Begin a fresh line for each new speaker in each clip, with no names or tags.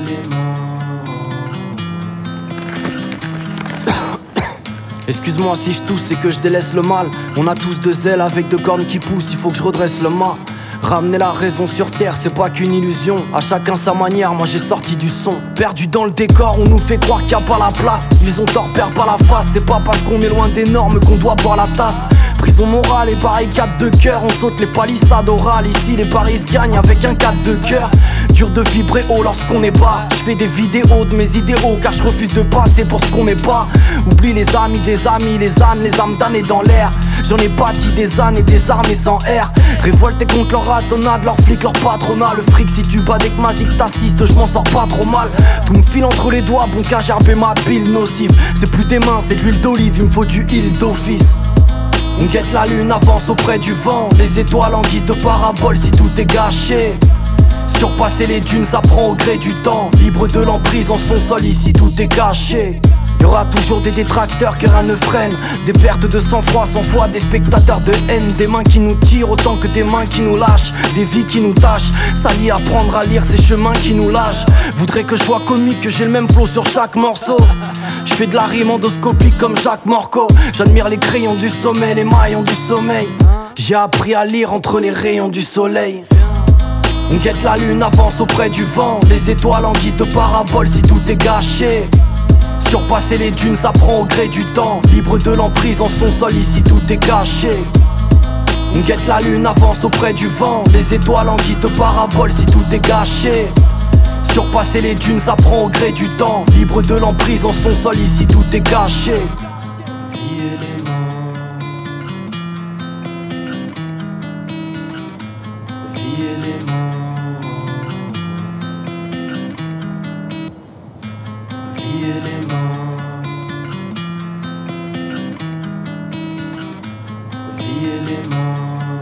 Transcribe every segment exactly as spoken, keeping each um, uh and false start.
Excuse-moi si je tousse, c'est que je délaisse le mal. On a tous deux ailes avec deux cornes qui poussent, il faut que je redresse le mât. Ramener la raison sur terre, c'est pas qu'une illusion. À chacun sa manière, moi j'ai sorti du son. Perdu dans le décor, on nous fait croire qu'il y a pas la place. Ils ont tort, perd pas la face. C'est pas parce qu'on est loin des normes qu'on doit boire la tasse. Prison morale et barricade de cœur, on saute les palissades orales. Ici les paris se gagnent avec un cadre de cœur. Dur de vibrer haut lorsqu'on est bas. Je fais des vidéos de mes idéaux car je refuse de passer pour ce qu'on n'est pas. Oublie les amis des amis, les ânes, les âmes damnées dans l'air. J'en ai bâti des ânes et des armées sans air. Révolté contre leur ratonnade, leurs flics, leur patronat. Le fric si tu bats dès que Mazik t'assiste, je m'en sors pas trop mal. Tout me file entre les doigts, bon cas gerbé ma pile nocive. C'est plus des mains, c'est de l'huile d'olive, il me faut du huile d'office. On guette la lune, avance auprès du vent. Les étoiles en guise de parabole si tout est gâché. Surpasser les dunes, ça prend au gré du temps. Libre de l'emprise en son sol, ici tout est caché. Y'aura toujours des détracteurs que rien ne freine. Des pertes de sang-froid, sans foi, des spectateurs de haine. Des mains qui nous tirent autant que des mains qui nous lâchent. Des vies qui nous tâchent, s'allier, apprendre à lire ces chemins qui nous lâchent. Voudrais que je sois comique, que j'ai le même flow sur chaque morceau. Je fais de la rime endoscopique comme Jacques Morco. J'admire les crayons du sommet, les maillons du sommeil. J'ai appris à lire entre les rayons du soleil. On guette la lune, avance auprès du vent. Les étoiles en guise de parabole si tout est gâché. Surpasser les dunes, ça prend au gré du temps. Libre de l'emprise en son sol, ici tout est caché. On guette la lune, avance auprès du vent. Les étoiles en guise de parabole si tout est gâché. Surpasser les dunes, ça prend au gré du temps. Libre de l'emprise en son sol, ici tout est caché.
Vie et les mains. Vie et les mains. Vie et les mains. Vie et les mains.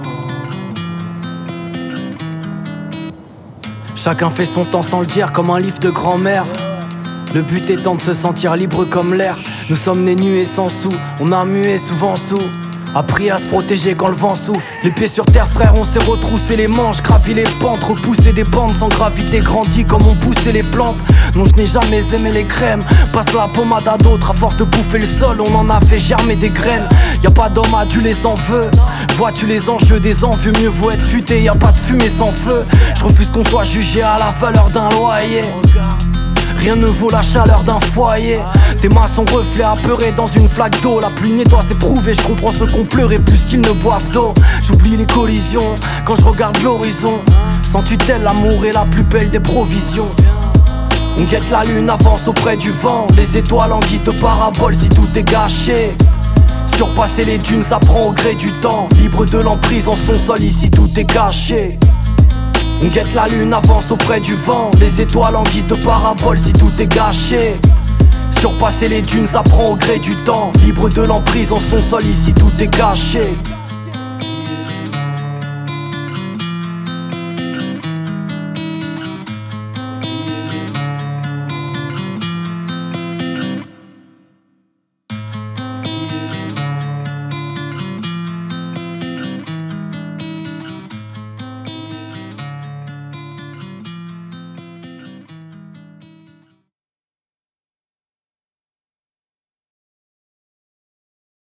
Chacun fait son temps sans le dire comme un livre de grand-mère. Le but étant de se sentir libre comme l'air. Nous sommes nés nus et sans sous, on a mué souvent sous. Appris à se protéger quand le vent souffle. Les pieds sur terre frère, on s'est retroussé les manches. Gravi les pentes, repoussé des bandes sans gravité. Grandi comme on poussait les plantes. Non je n'ai jamais aimé les crèmes. Passe la pommade à d'autres, à force de bouffer le sol on en a fait germer des graines. Y'a pas d'homme adulé sans feu. Vois-tu les enjeux des envieux, mieux vaut être futé. Y'a pas de fumée sans feu. Je refuse qu'on soit jugé à la valeur d'un loyer. Rien ne vaut la chaleur d'un foyer. Tes mains sont reflets apeurés dans une flaque d'eau. La pluie nettoie, c'est prouvé, je comprends ceux qu'on pleurait plus qu'ils ne boivent d'eau. J'oublie les collisions quand je regarde l'horizon. Sans tutelle, l'amour est la plus belle des provisions. On guette la lune, avance auprès du vent. Les étoiles en guise de parabole si tout est gâché. Surpasser les dunes, ça prend au gré du temps. Libre de l'emprise en son sol, ici tout est caché. On guette la lune, avance auprès du vent. Les étoiles en guise de parabole si tout est gâché. Surpasser les dunes, ça prend au gré du temps. Libre de l'emprise en son sol, ici tout est caché.